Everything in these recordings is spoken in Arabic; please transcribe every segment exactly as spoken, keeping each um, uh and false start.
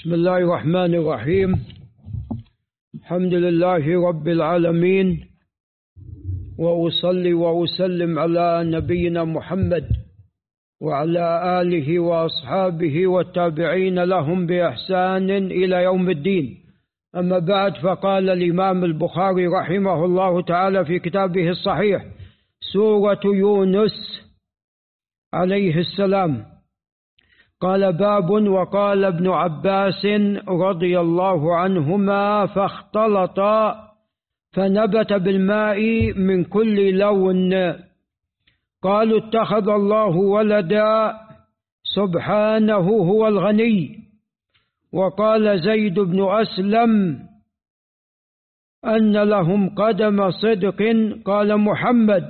بسم الله الرحمن الرحيم. الحمد لله رب العالمين، وأصلي وأسلم على نبينا محمد وعلى آله وأصحابه والتابعين لهم بإحسان إلى يوم الدين. أما بعد، فقال الإمام البخاري رحمه الله تعالى في كتابه الصحيح سورة يونس عليه السلام، قال: باب وقال ابن عباس رضي الله عنهما: فاختلطا فنبت بالماء من كل لون. قالوا: اتخذ الله ولدا سبحانه هو الغني. وقال زيد بن أسلم: أن لهم قدم صدق. قال محمد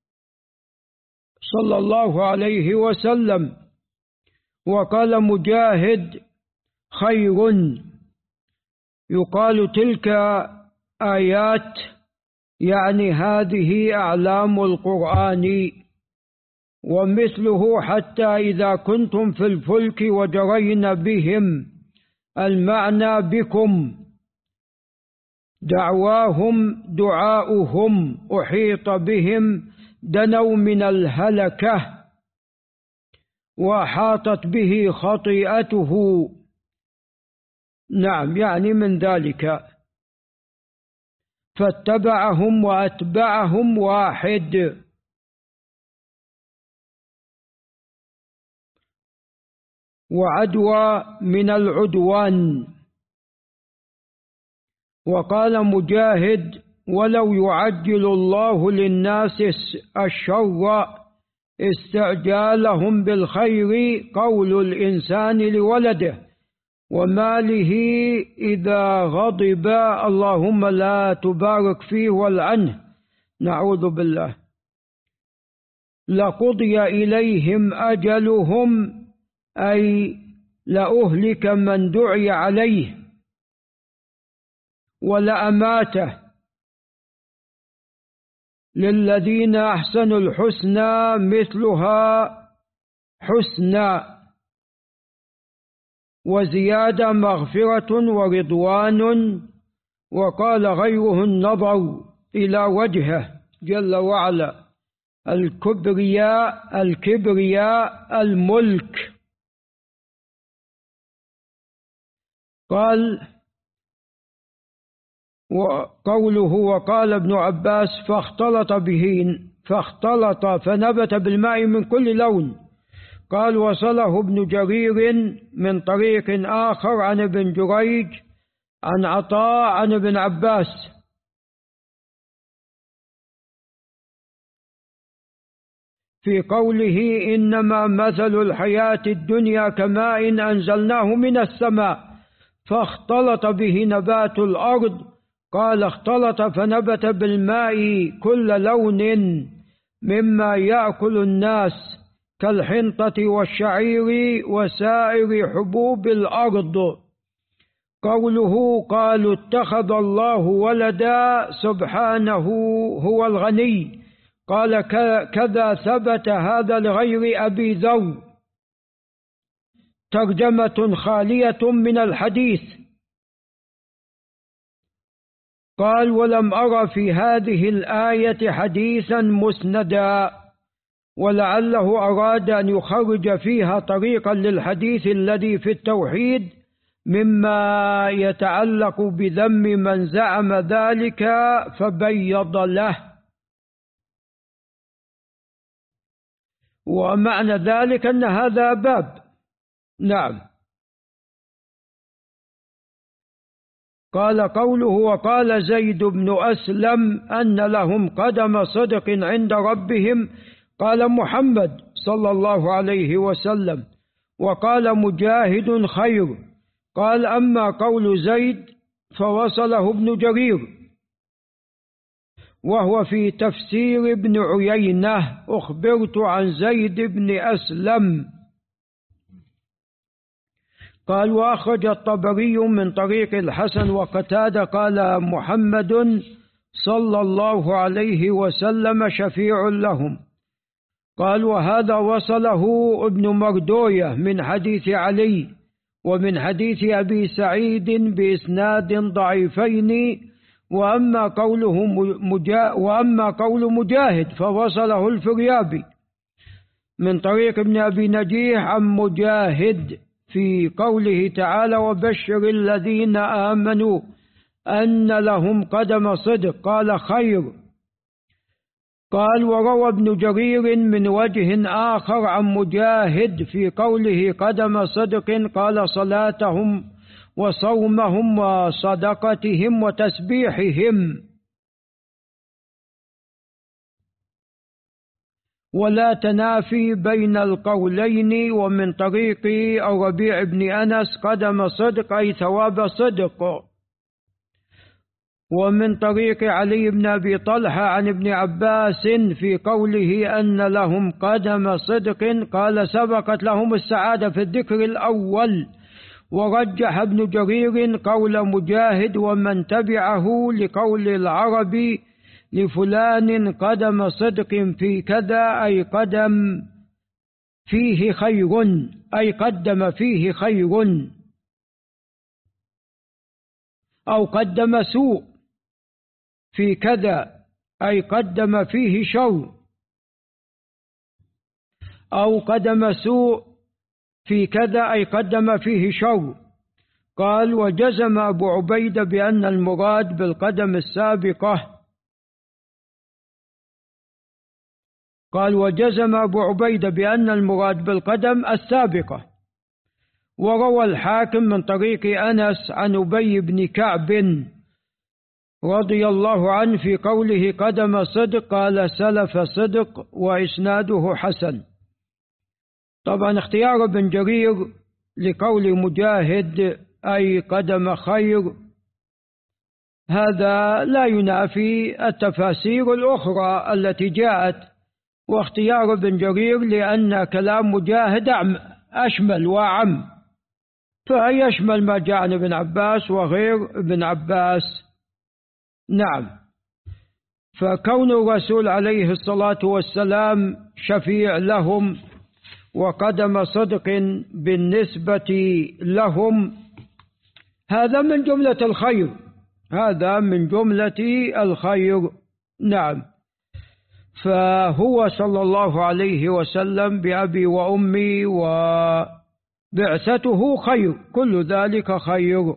صلى الله عليه وسلم. وقال مجاهد: خير. يقال تلك آيات، يعني هذه أعلام القرآن. ومثله: حتى إذا كنتم في الفلك وجرين بهم، المعنى بكم. دعواهم دعاؤهم، أحيط بهم، دنوا من الهلكة، وحاطت به خطيئته. نعم، يعني من ذلك. فاتبعهم وأتبعهم واحد. وعدوى من العدوان. وقال مجاهد: ولو يعجل الله للناس الشر استعجالهم بالخير قول الإنسان لولده وماله إذا غضب اللهم لا تبارك فيه والعنه، نعوذ بالله. لقضي إليهم أجلهم، أي لأهلك من دعي عليه ولأماته. للذين أحسنوا الحسنى مثلها حسنى وزيادة مغفرة ورضوان. وقال غيره: النظر إلى وجهه جل وعلا، الكبرياء الكبرياء الملك. قال وقوله: وقال ابن عباس: فاختلط به فاختلط فنبت بالماء من كل لون. قال: وصله ابن جرير من طريق آخر عن ابن جريج عن عطاء عن ابن عباس. في قوله: إنما مثل الحياة الدنيا كماء أنزلناه من السماء فاختلط به نبات الأرض. قال: اختلط فنبت بالماء كل لون مما يأكل الناس كالحنطة والشعير وسائر حبوب الأرض. قوله: قالوا اتخذ الله ولدا سبحانه هو الغني. قال: كذا ثبت هذا لغير أبي ذر. ترجمة خالية من الحديث. قال: ولم أرى في هذه الآية حديثا مسندا، ولعله أراد أن يخرج فيها طريقا للحديث الذي في التوحيد مما يتعلق بذم من زعم ذلك، فبيض له. ومعنى ذلك أن هذا باب. نعم. قال قوله: وقال زيد بن أسلم أن لهم قدم صدق عند ربهم. قال محمد صلى الله عليه وسلم. وقال مجاهد: خير. قال: أما قول زيد فوصله ابن جرير، وهو في تفسير ابن عيينة: أخبرت عن زيد بن أسلم. قال: وأخرج الطبري من طريق الحسن وقتادة قال محمد صلى الله عليه وسلم شفيع لهم. قال: وهذا وصله ابن مردوية من حديث علي، ومن حديث أبي سعيد بإسناد ضعيفين. وأما قوله مجا وأما قول مجاهد فوصله الفريابي من طريق ابن أبي نجيح عن مجاهد في قوله تعالى: وبشر الذين آمنوا أن لهم قدم صدق. قال: خير. قال: وروى ابن جرير من وجه آخر عن مجاهد في قوله قدم صدق، قال: صلاتهم وصومهم وصدقتهم وتسبيحهم. ولا تنافي بين القولين. ومن طريق الربيع بن أنس قدم صدق أي ثواب صدق. ومن طريق علي بن أبي طلحة عن ابن عباس في قوله أن لهم قدم صدق، قال: سبقت لهم السعادة في الذكر الأول. ورجح ابن جرير قول مجاهد ومن تبعه لقول العربي لفلان قدم صدق في كذا أي قدم فيه خير، أي قدم فيه خير، أو قدم سوء في كذا أي قدم فيه شر، أو قدم سوء في كذا أي قدم فيه شر. قال: وجزم أبو عبيدة بأن المراد بالقدم السابقة. قال: وجزم أبو عبيدة بأن المراد بالقدم السابقة. وروى الحاكم من طريق أنس عن أبي بن كعب رضي الله عنه في قوله قدم صدق، قال: سلف صدق، وإسناده حسن. طبعا اختيار ابن جرير لقول مجاهد أي قدم خير هذا لا ينافي التفاسير الأخرى التي جاءت، واختيار ابن جرير لأن كلام مجاهد أشمل وأعم، فيشمل ما جاء عن ابن عباس وغير ابن عباس. نعم، فكون الرسول عليه الصلاة والسلام شفيع لهم وقدم صدق بالنسبة لهم هذا من جملة الخير، هذا من جملة الخير. نعم، فهو صلى الله عليه وسلم بأبي وأمي وبعثته خير، كل ذلك خير.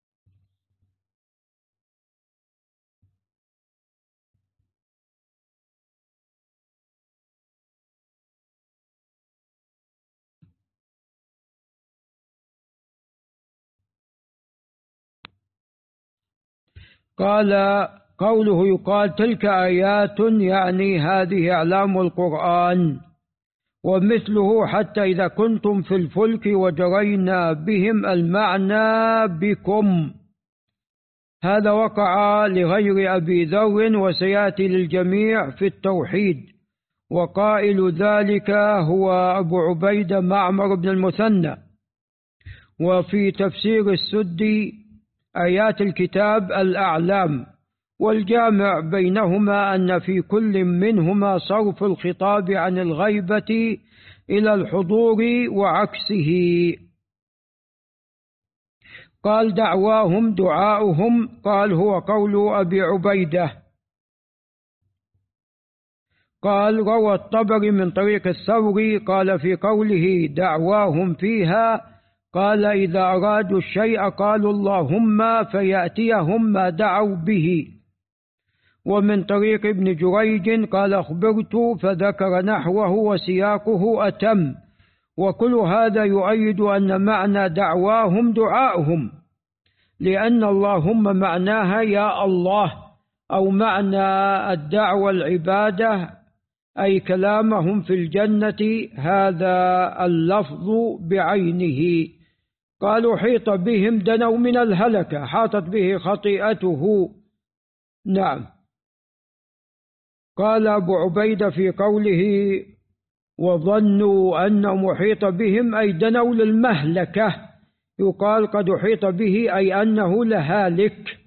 قال: قوله يقال تلك آيات يعني هذه أعلام القرآن، ومثله حتى إذا كنتم في الفلك وجرينا بهم المعنى بكم. هذا وقع لغير أبي ذر وسيأتي للجميع في التوحيد، وقائل ذلك هو أبو عبيدة معمر بن المثنى. وفي تفسير السدي آيات الكتاب الأعلام، والجامع بينهما أن في كل منهما صرف الخطاب عن الغيبة إلى الحضور وعكسه. قال: دعواهم دعاؤهم، قال: هو قول أبي عبيدة. قال: روى الطبري من طريق الثوري قال في قوله دعواهم فيها، قال: إذا أرادوا الشيء قالوا اللهم فيأتيهم ما دعوا به. ومن طريق ابن جريج قال: أخبرت، فذكر نحوه وسياقه أتم. وكل هذا يؤيد أن معنى دعواهم دعاؤهم، لأن اللهم معناها يا الله، أو معنى الدعوة العبادة أي كلامهم في الجنة، هذا اللفظ بعينه. قالوا حيط بهم دنوا من الهلكة، حاطت به خطيئته. نعم. قال أبو عبيدة في قوله وظنوا أن محيط بهم أي دنوا للمهلكة، يقال قد حيط به أي أنه لهالك،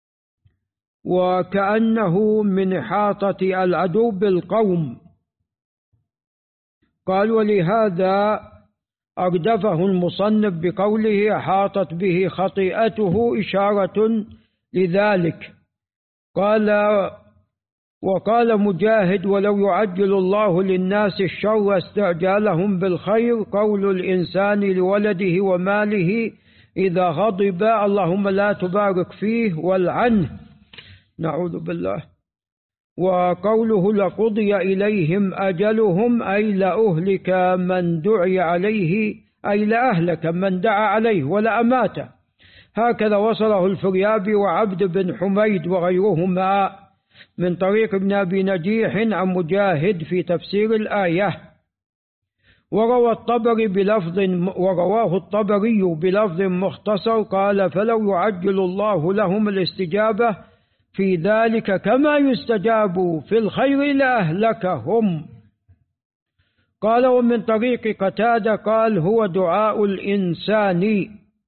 وكأنه من إحاطة العدو بالقوم. قال: ولهذا أردفه المصنف بقوله أحاطت به خطيئته إشارة لذلك. قال وقال مجاهد ولو يعجل الله للناس الشر استعجالهم بالخير قول الإنسان لولده وماله إذا غضب اللهم لا تبارك فيه والعنه، نعوذ بالله. وقوله لقضي إليهم أجلهم أي لأهلك من دعي عليه، أي لأهلك من دعا عليه ولا أماته. هكذا وصله الفريابي وعبد بن حميد وغيرهما من طريق ابن أبي نجيح عن مجاهد في تفسير الآية. وروى الطبري بلفظ ورواه الطبري بلفظ مختصر قال فلو يعجل الله لهم الاستجابة في ذلك كما يستجاب في الخير لأهلكهم. قال ومن طريق قتادة قال هو دعاء الإنسان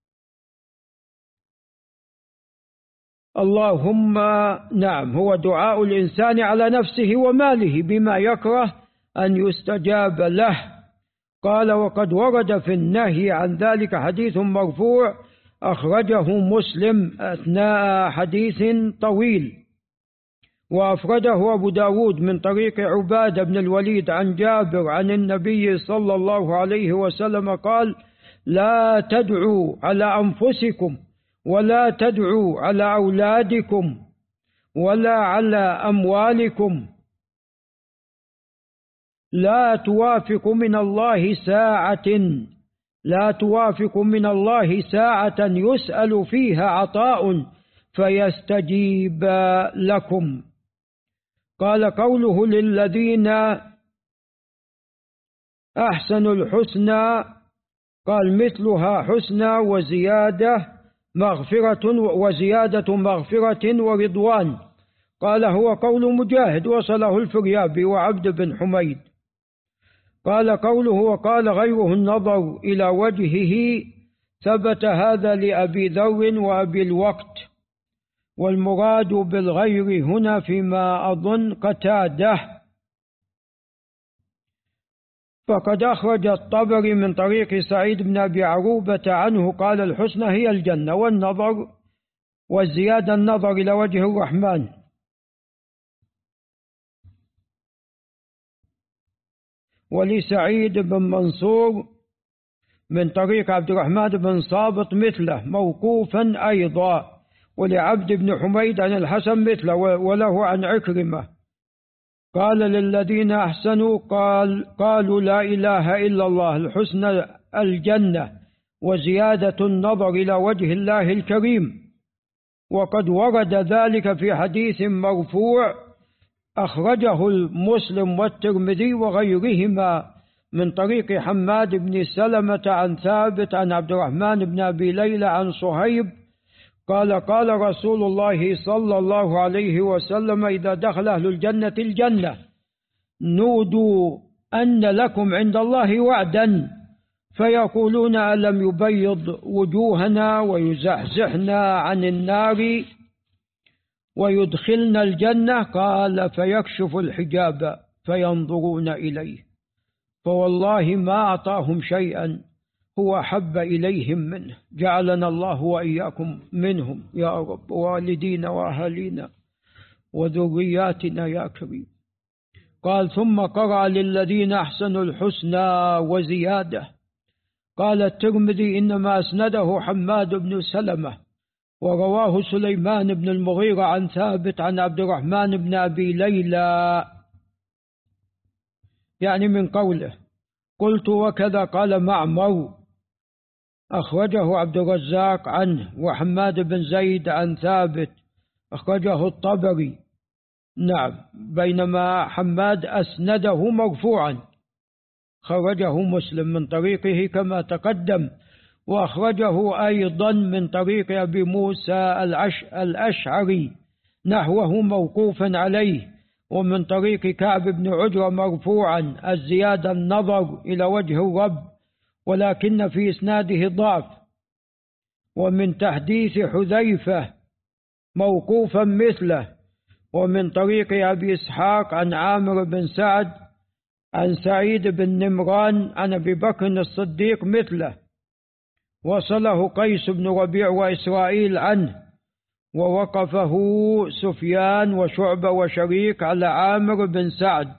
اللهم نعم هو دعاء الإنسان على نفسه وماله بما يكره أن يستجاب له. قال وقد ورد في النهي عن ذلك حديث مرفوع أخرجه مسلم أثناء حديث طويل، وأفرده أبو داود من طريق عبادة بن الوليد عن جابر عن النبي صلى الله عليه وسلم قال لا تدعوا على أنفسكم ولا تدعوا على أولادكم ولا على أموالكم، لا توافق من الله ساعة لا توافق من الله ساعة يسأل فيها عطاء فيستجيب لكم. قال قوله للذين أحسنوا الحسنى قال مثلها حسنى وزيادة مغفرة وزيادة مغفرة ورضوان. قال هو قول مجاهد وصله الفريابي وعبد بن حميد. قال قوله وقال غيره النظر إلى وجهه ثبت هذا لأبي ذر وأبي الوقت، والمراد بالغير هنا فيما أظن قتاده. فقد أخرج الطبري من طريق سعيد بن أبي عروبة عنه قال الحسنى هي الجنة والنظر والزيادة النظر إلى وجه الرحمن. ولسعيد بن منصور من طريق عبد الرحمن بن صابط مثله موقوفا أيضا، ولعبد بن حميد عن الحسن مثله وله عن عكرمة قال للذين أحسنوا قال قالوا لا إله إلا الله الحسنى الجنة وزيادة النظر إلى وجه الله الكريم. وقد ورد ذلك في حديث مرفوع أخرجه المسلم والترمذي وغيرهما من طريق حماد بن سلمة عن ثابت عن عبد الرحمن بن أبي ليلى عن صهيب قال قال رسول الله صلى الله عليه وسلم إذا دخل أهل الجنة الجنة نودوا أن لكم عند الله وعدا فيقولون ألم يبيض وجوهنا ويزحزحنا عن النار ويدخلنا الجنة؟ قال فيكشف الحجاب فينظرون إليه فوالله ما أعطاهم شيئا هو أحب إليهم منه، جعلنا الله وإياكم منهم يا رب، والدينا وأهالينا وذرياتنا يا كريم. قال ثم قرأ للذين أحسنوا الحسنى وزيادة. قال الترمذي إنما أسنده حماد بن سلمة ورواه سليمان بن المغيرة عن ثابت عن عبد الرحمن بن أبي ليلى يعني من قوله. قلت وكذا قال معمر أخرجه عبد الرزاق عنه، وحماد بن زيد عن ثابت أخرجه الطبري نعم، بينما حماد أسنده مرفوعا خرجه مسلم من طريقه كما تقدم، وأخرجه أيضا من طريق أبي موسى الأش... الأشعري نحوه موقوفا عليه، ومن طريق كعب بن عجرة مرفوعا الزيادة النظر إلى وجه الرب ولكن في إسناده ضعف، ومن تحديث حذيفة موقوفا مثله، ومن طريق أبي إسحاق عن عامر بن سعد عن سعيد بن نمران عن أبي بكر الصديق مثله، وصله قيس بن ربيع وإسرائيل عنه، ووقفه سفيان وشعبة وشريك على عامر بن سعد.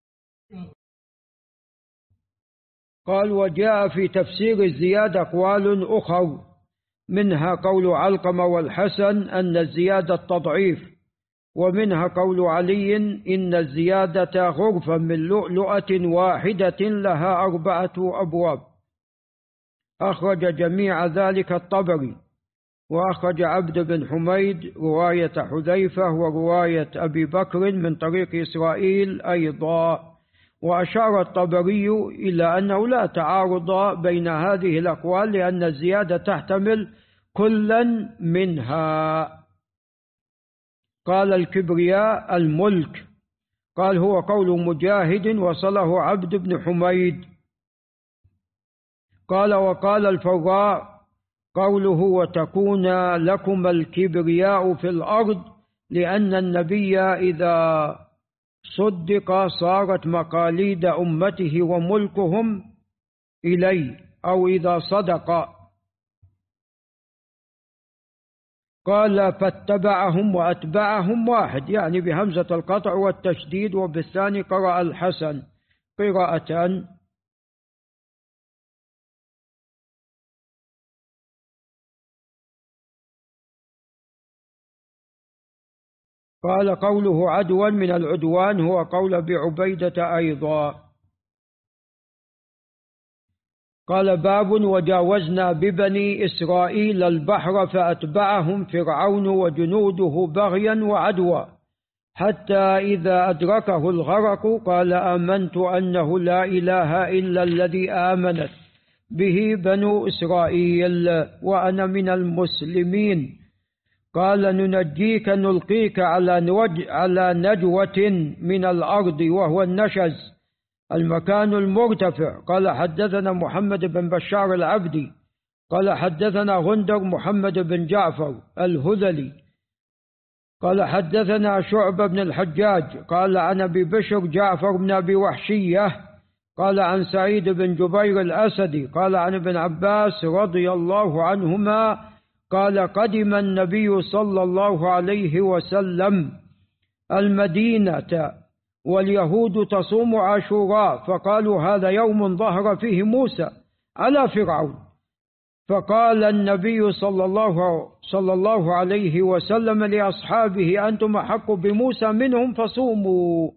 قال: وجاء في تفسير الزيادة أقوال أخر، منها قول علقمة والحسن أن الزيادة تضعيف، ومنها قول علي إن الزيادة غرفة من لؤلؤة واحدة لها أربعة أبواب. أخرج جميع ذلك الطبري، وأخرج عبد بن حميد رواية حذيفة ورواية أبي بكر من طريق إسرائيل أيضا. وأشار الطبري إلى أنه لا تعارض بين هذه الأقوال، لأن الزيادة تحتمل كلا منها. قال: الكبرياء الملك. قال: هو قول مجاهد وصله عبد بن حميد. قال: وقال الفراء قوله: وتكون لكم الكبرياء في الأرض، لأن النبي إذا صدق صارت مقاليد أمته وملكهم إليه، أو إذا صدق. قال: فاتبعهم وأتبعهم واحد، يعني بهمزة القطع والتشديد، وبالثاني قرأ الحسن قراءة. قال: قوله عدوا من العدوان هو قول أبي عبيدة أيضا. قال: باب: وجاوزنا ببني إسرائيل البحر فأتبعهم فرعون وجنوده بغيا وعدوا، حتى إذا أدركه الغرق قال: آمنت أنه لا إله إلا الذي آمنت به بنو إسرائيل وأنا من المسلمين. قال: ننجيك نلقيك على على نجوة من الأرض، وهو النشز المكان المرتفع. قال: حدثنا محمد بن بشار العبدي قال: حدثنا غندر محمد بن جعفر الهذلي قال: حدثنا شعبة بن الحجاج قال: عن أبي بشر جعفر بن أبي وحشية قال: عن سعيد بن جبير الأسدي قال: عن ابن عباس رضي الله عنهما قال: قدم النبي صلى الله عليه وسلم المدينة واليهود تصوم عاشوراء، فقالوا: هذا يوم ظهر فيه موسى على فرعون. فقال النبي صلى الله, صلى الله عليه وسلم لأصحابه: أنتم أحق بموسى منهم فصوموا.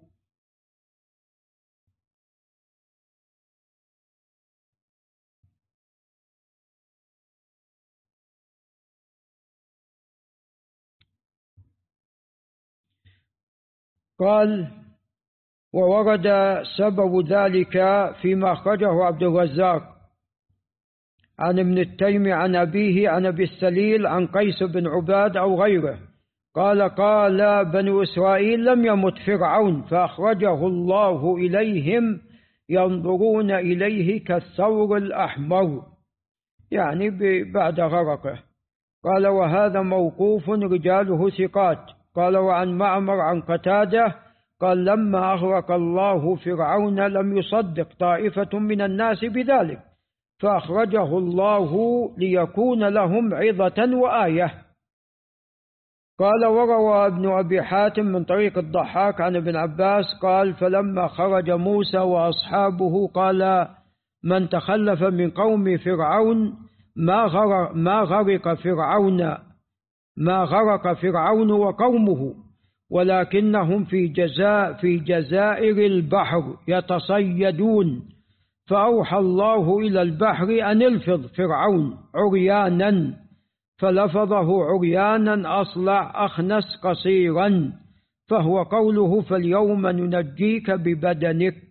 قال: وورد سبب ذلك فيما أخرجه عبد الرزاق عن ابن التيمي عن أبيه عن أبي السليل عن قيس بن عباد أو غيره قال: قال بنو إسرائيل: لم يمت فرعون فأخرجه الله إليهم ينظرون إليه كالثور الأحمر، يعني بعد غرقه. قال: وهذا موقوف رجاله ثقات. قال: وعن معمر عن قتادة قال: لما أغرق الله فرعون لم يصدق طائفة من الناس بذلك، فأخرجه الله ليكون لهم عظة وآية. قال: وروى ابن أبي حاتم من طريق الضحاك عن ابن عباس قال: فلما خرج موسى وأصحابه قال: من تخلف من قوم فرعون ما غرق, ما غرق فرعون ما غرق فرعون وقومه، ولكنهم في جزاء في جزائر البحر يتصيدون، فأوحى الله إلى البحر أن الفظ فرعون عريانا، فلفظه عريانا أصلع أخنس قصيرا، فهو قوله: فاليوم ننجيك ببدنك.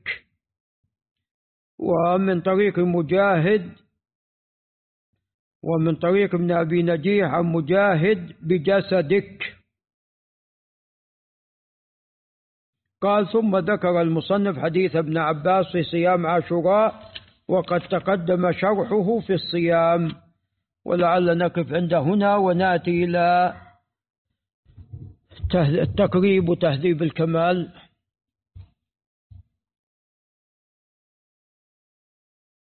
ومن طريق مجاهد ومن طريق ابن أبي نجيح عن مجاهد بجسدك. قال: ثم ذكر المصنف حديث ابن عباس في صيام عاشوراء، وقد تقدم شرحه في الصيام، ولعل نقف عند هنا ونأتي إلى التقريب وتهذيب الكمال.